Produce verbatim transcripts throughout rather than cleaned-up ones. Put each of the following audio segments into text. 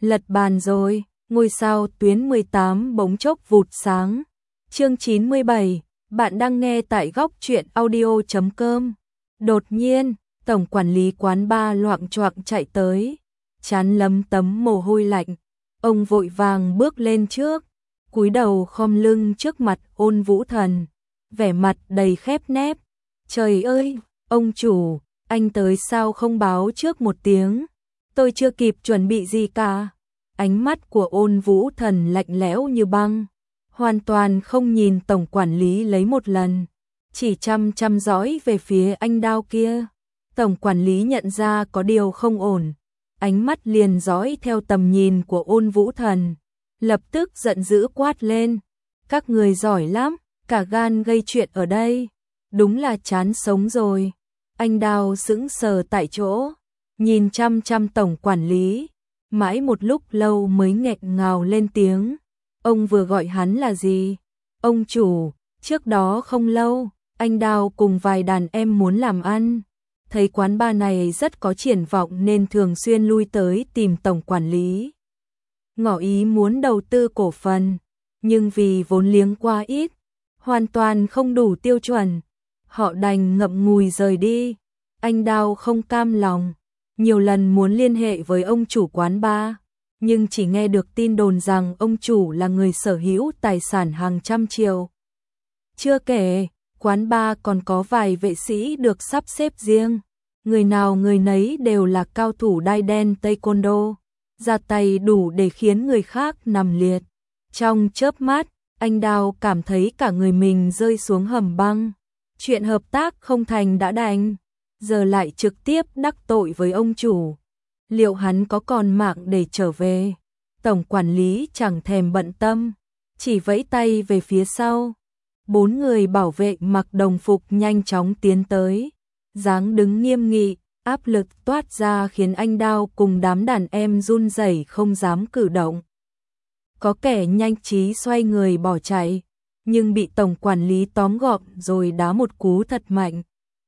Lật bàn rồi, ngôi sao tuyến mười tám bỗng chốc vụt sáng. Chương chín mươi bảy, bạn đang nghe tại góc truyện audio chấm com. Đột nhiên, tổng quản lý quán bar loạng choạng chạy tới, trán lấm tấm mồ hôi lạnh. Ông vội vàng bước lên trước, cúi đầu khom lưng trước mặt Ôn Vũ Thần, vẻ mặt đầy khép nép. Trời ơi, ông chủ, anh tới sao không báo trước một tiếng? Tôi chưa kịp chuẩn bị gì cả. Ánh mắt của Ôn Vũ Thần lạnh lẽo như băng, hoàn toàn không nhìn tổng quản lý lấy một lần, chỉ chăm chăm dõi về phía anh Đao kia. Tổng quản lý nhận ra có điều không ổn, ánh mắt liền dõi theo tầm nhìn của Ôn Vũ Thần, lập tức giận dữ quát lên: các người giỏi lắm, cả gan gây chuyện ở đây, đúng là chán sống rồi. Anh Đao sững sờ tại chỗ, nhìn chăm chăm tổng quản lý, mãi một lúc lâu mới nghẹn ngào lên tiếng: ông vừa gọi hắn là gì? Ông chủ, trước đó không lâu, anh Đao cùng vài đàn em muốn làm ăn, thấy quán bar này rất có triển vọng nên thường xuyên lui tới tìm tổng quản lý, ngỏ ý muốn đầu tư cổ phần, nhưng vì vốn liếng quá ít, hoàn toàn không đủ tiêu chuẩn, họ đành ngậm ngùi rời đi. Anh Đao không cam lòng, nhiều lần muốn liên hệ với ông chủ quán bar, nhưng chỉ nghe được tin đồn rằng ông chủ là người sở hữu tài sản hàng trăm triệu. Chưa kể, quán bar còn có vài vệ sĩ được sắp xếp riêng, người nào người nấy đều là cao thủ đai đen taekwondo, ra tay đủ để khiến người khác nằm liệt. Trong chớp mắt, anh Đao cảm thấy cả người mình rơi xuống hầm băng. Chuyện hợp tác không thành đã đành, giờ lại trực tiếp đắc tội với ông chủ. Liệu hắn có còn mạng để trở về? Tổng quản lý chẳng thèm bận tâm, chỉ vẫy tay về phía sau. Bốn người bảo vệ mặc đồng phục nhanh chóng tiến tới, dáng đứng nghiêm nghị, áp lực toát ra khiến anh Đao cùng đám đàn em run rẩy không dám cử động. Có kẻ nhanh trí xoay người bỏ chạy, nhưng bị tổng quản lý tóm gọn rồi đá một cú thật mạnh.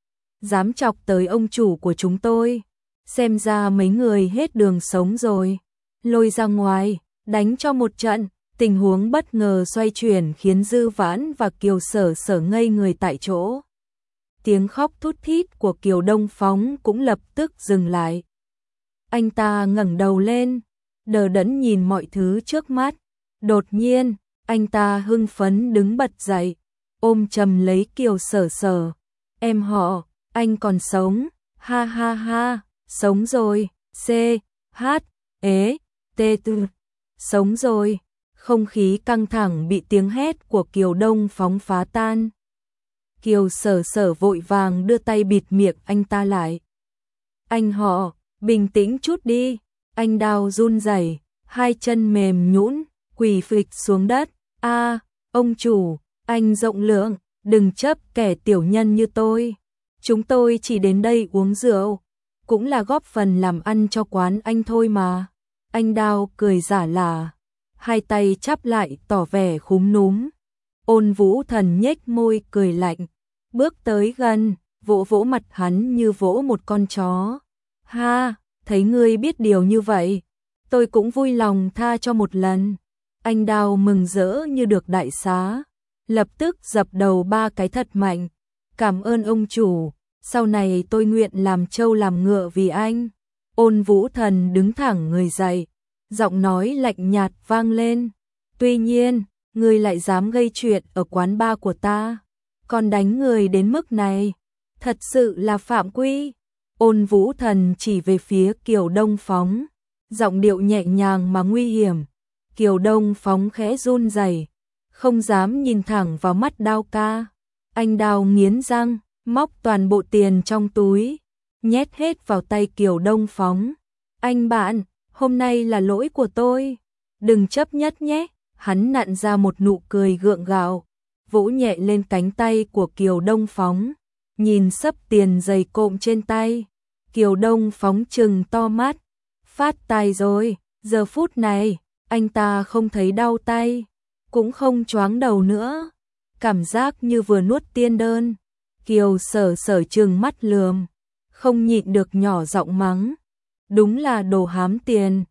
Dám chọc tới ông chủ của chúng tôi, xem ra mấy người hết đường sống rồi. Lôi ra ngoài, đánh cho một trận. Tình huống bất ngờ xoay chuyển khiến Dư Vãn và Kiều Sở Sở ngây người tại chỗ. Tiếng khóc thút thít của Kiều Đông Phóng cũng lập tức dừng lại. Anh ta ngẩng đầu lên, đờ đẫn nhìn mọi thứ trước mắt. Đột nhiên, anh ta hưng phấn đứng bật dậy, ôm chầm lấy Kiều Sở Sở. Em họ, anh còn sống, ha ha ha, sống rồi, c, h, ế, t, tư, sống rồi. Không khí căng thẳng bị tiếng hét của Kiều Đông Phóng phá tan. Kiều Sở Sở vội vàng đưa tay bịt miệng anh ta lại. Anh họ, bình tĩnh chút đi. Anh Đao run rẩy, hai chân mềm nhũn, quỳ phịch xuống đất. A, ông chủ, anh rộng lượng, đừng chấp kẻ tiểu nhân như tôi. Chúng tôi chỉ đến đây uống rượu, cũng là góp phần làm ăn cho quán anh thôi mà. Anh Đao cười giả lả, hai tay chắp lại tỏ vẻ khúm núm. Ôn Vũ Thần nhếch môi cười lạnh, bước tới gần, vỗ vỗ mặt hắn như vỗ một con chó. Ha, thấy ngươi biết điều như vậy, tôi cũng vui lòng tha cho một lần. Anh Đao mừng rỡ như được đại xá, lập tức dập đầu ba cái thật mạnh. Cảm ơn ông chủ, sau này tôi nguyện làm trâu làm ngựa vì anh. Ôn Vũ Thần đứng thẳng người dậy, giọng nói lạnh nhạt vang lên. Tuy nhiên, ngươi lại dám gây chuyện ở quán bar của ta, còn đánh người đến mức này, thật sự là phạm quy. Ôn Vũ Thần chỉ về phía Kiều Đông Phóng, giọng điệu nhẹ nhàng mà nguy hiểm. Kiều Đông Phóng khẽ run rẩy, không dám nhìn thẳng vào mắt Đao ca. Anh Đao nghiến răng, móc toàn bộ tiền trong túi, nhét hết vào tay Kiều Đông Phóng. Anh bạn, hôm nay là lỗi của tôi, đừng chấp nhất nhé. Hắn nặn ra một nụ cười gượng gạo, vỗ nhẹ lên cánh tay của Kiều Đông Phóng, nhìn xấp tiền dày cộm trên tay. Kiều Đông Phóng trừng to mắt, phát tài rồi. Giờ phút này, anh ta không thấy đau tay, cũng không choáng đầu nữa, cảm giác như vừa nuốt tiên đơn. Kiều Sở Sở trừng mắt lườm, không nhịn được nhỏ giọng mắng, đúng là đồ hám tiền.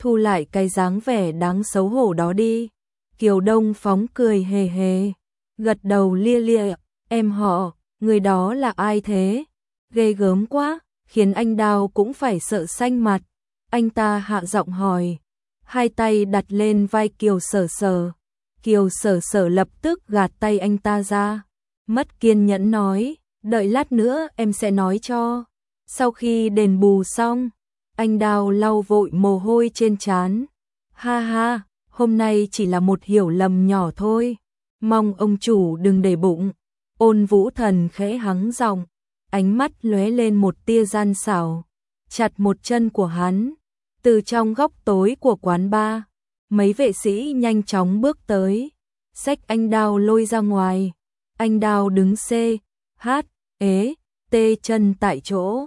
thu lại cái dáng vẻ đáng xấu hổ đó đi. Kiều Đông Phóng cười hề hề, gật đầu lia lia, em họ, người đó là ai thế? Ghê gớm quá, khiến anh Đào cũng phải sợ xanh mặt. Anh ta hạ giọng hỏi, hai tay đặt lên vai Kiều Sở Sở. Kiều Sở Sở lập tức gạt tay anh ta ra, mất kiên nhẫn nói, đợi lát nữa em sẽ nói cho. Sau khi đền bù xong, anh Đào lau vội mồ hôi trên trán. Ha ha, hôm nay chỉ là một hiểu lầm nhỏ thôi, mong ông chủ đừng để bụng. Ôn Vũ Thần khẽ hắng giọng, ánh mắt lóe lên một tia gian xảo, chặt một chân của hắn. Từ trong góc tối của quán bar, mấy vệ sĩ nhanh chóng bước tới, xách anh Đào lôi ra ngoài. Anh Đào đứng c, hát, ế, tê chân tại chỗ.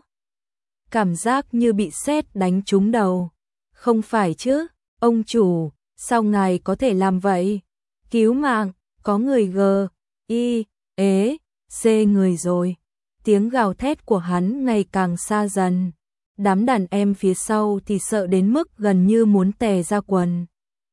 Cảm giác như bị sét đánh trúng đầu. Không phải chứ, ông chủ, sao ngài có thể làm vậy? Cứu mạng, có người gờ, y, ế, c người rồi. Tiếng gào thét của hắn ngày càng xa dần. Đám đàn em phía sau thì sợ đến mức gần như muốn tè ra quần.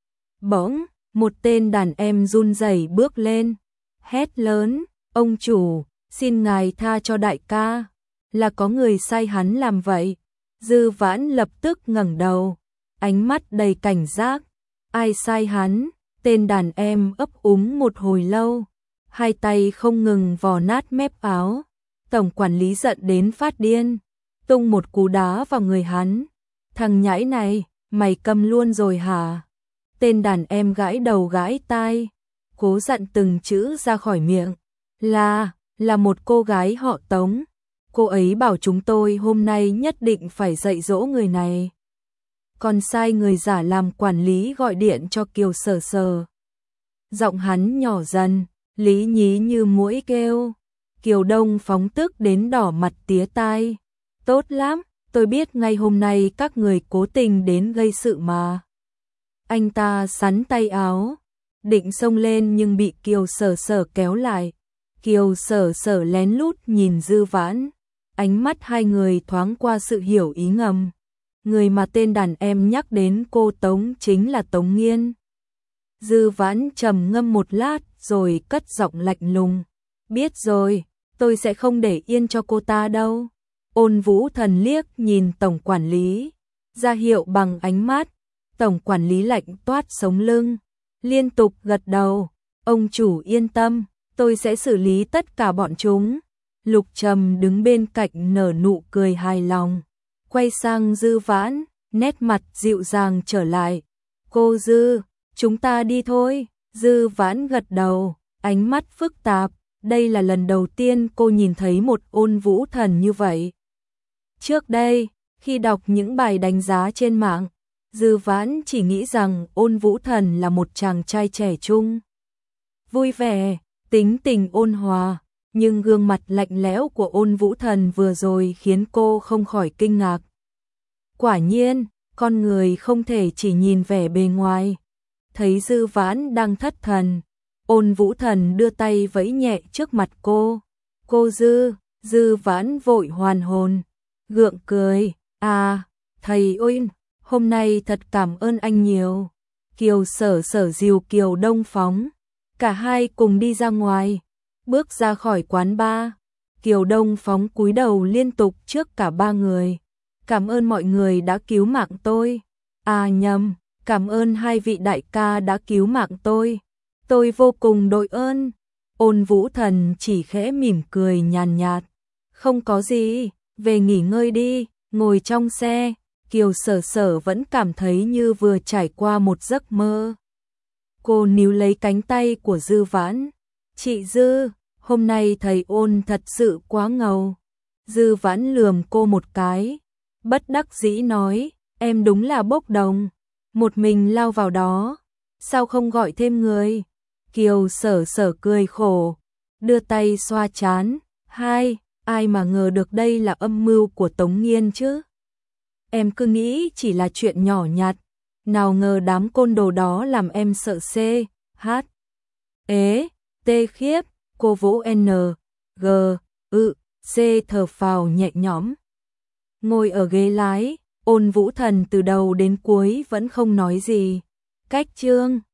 Bỗng, một tên đàn em run rẩy bước lên, hét lớn, ông chủ, xin ngài tha cho đại ca, là có người sai hắn làm vậy. Dư Vãn lập tức ngẩng đầu, ánh mắt đầy cảnh giác. Ai sai hắn? Tên đàn em ấp úng một hồi lâu, hai tay không ngừng vò nát mép áo. Tổng quản lý giận đến phát điên, tung một cú đá vào người hắn. Thằng nhãi này, mày câm luôn rồi hả? Tên đàn em gãi đầu gãi tai, cố dặn từng chữ ra khỏi miệng. Là, là một cô gái họ Tống. Cô ấy bảo chúng tôi hôm nay nhất định phải dạy dỗ người này. Còn sai người giả làm quản lý gọi điện cho Kiều Sở Sở. Giọng hắn nhỏ dần, lý nhí như muỗi kêu. Kiều Đông Phóng tức đến đỏ mặt tía tai. Tốt lắm, tôi biết ngay hôm nay các người cố tình đến gây sự mà. Anh ta sắn tay áo, định xông lên nhưng bị Kiều Sở Sở kéo lại. Kiều Sở Sở lén lút nhìn Dư Vãn, ánh mắt hai người thoáng qua sự hiểu ý ngầm. Người mà tên đàn em nhắc đến cô Tống chính là Tống Nghiên. Dư Vãn trầm ngâm một lát rồi cất giọng lạnh lùng. Biết rồi, tôi sẽ không để yên cho cô ta đâu. Ôn Vũ Thần liếc nhìn tổng quản lý, ra hiệu bằng ánh mắt. Tổng quản lý lạnh toát sống lưng, liên tục gật đầu. Ông chủ yên tâm, tôi sẽ xử lý tất cả bọn chúng. Lục Trầm đứng bên cạnh nở nụ cười hài lòng, quay sang Dư Vãn, nét mặt dịu dàng trở lại. Cô Dư, chúng ta đi thôi. Dư Vãn gật đầu, ánh mắt phức tạp. Đây là lần đầu tiên cô nhìn thấy một Ôn Vũ Thần như vậy. Trước đây, khi đọc những bài đánh giá trên mạng, Dư Vãn chỉ nghĩ rằng Ôn Vũ Thần là một chàng trai trẻ trung, vui vẻ, tính tình ôn hòa, nhưng gương mặt lạnh lẽo của Ôn Vũ Thần vừa rồi khiến cô không khỏi kinh ngạc. Quả nhiên, con người không thể chỉ nhìn vẻ bề ngoài. Thấy Dư Vãn đang thất thần, Ôn Vũ Thần đưa tay vẫy nhẹ trước mặt cô. Cô Dư, Dư Vãn vội hoàn hồn, gượng cười, à, thầy ơi, hôm nay thật cảm ơn anh nhiều. Kiều Sở Sở dìu Kiều Đông Phóng, cả hai cùng đi ra ngoài, bước ra khỏi quán bar. Kiều Đông Phóng cúi đầu liên tục trước cả ba người. Cảm ơn mọi người đã cứu mạng tôi. À nhầm, cảm ơn hai vị đại ca đã cứu mạng tôi. Tôi vô cùng đội ơn. Ôn Vũ Thần chỉ khẽ mỉm cười nhàn nhạt. Không có gì, về nghỉ ngơi đi. Ngồi trong xe, Kiều Sở Sở vẫn cảm thấy như vừa trải qua một giấc mơ. Cô níu lấy cánh tay của Dư Vãn. Chị Dư, hôm nay thầy Ôn thật sự quá ngầu. Dư Vãn lườm cô một cái, bất đắc dĩ nói, em đúng là bốc đồng, một mình lao vào đó, sao không gọi thêm người? Kiều Sở Sở cười khổ, đưa tay xoa trán, hai, ai mà ngờ được đây là âm mưu của Tống Nghiên chứ? Em cứ nghĩ chỉ là chuyện nhỏ nhặt, nào ngờ đám côn đồ đó làm em sợ c, h, ế, tê khiếp. Cô vỗ N, G, ự, C thở phào nhẹ nhõm. Ngồi ở ghế lái, Ôn Vũ Thần từ đầu đến cuối vẫn không nói gì. Cách chương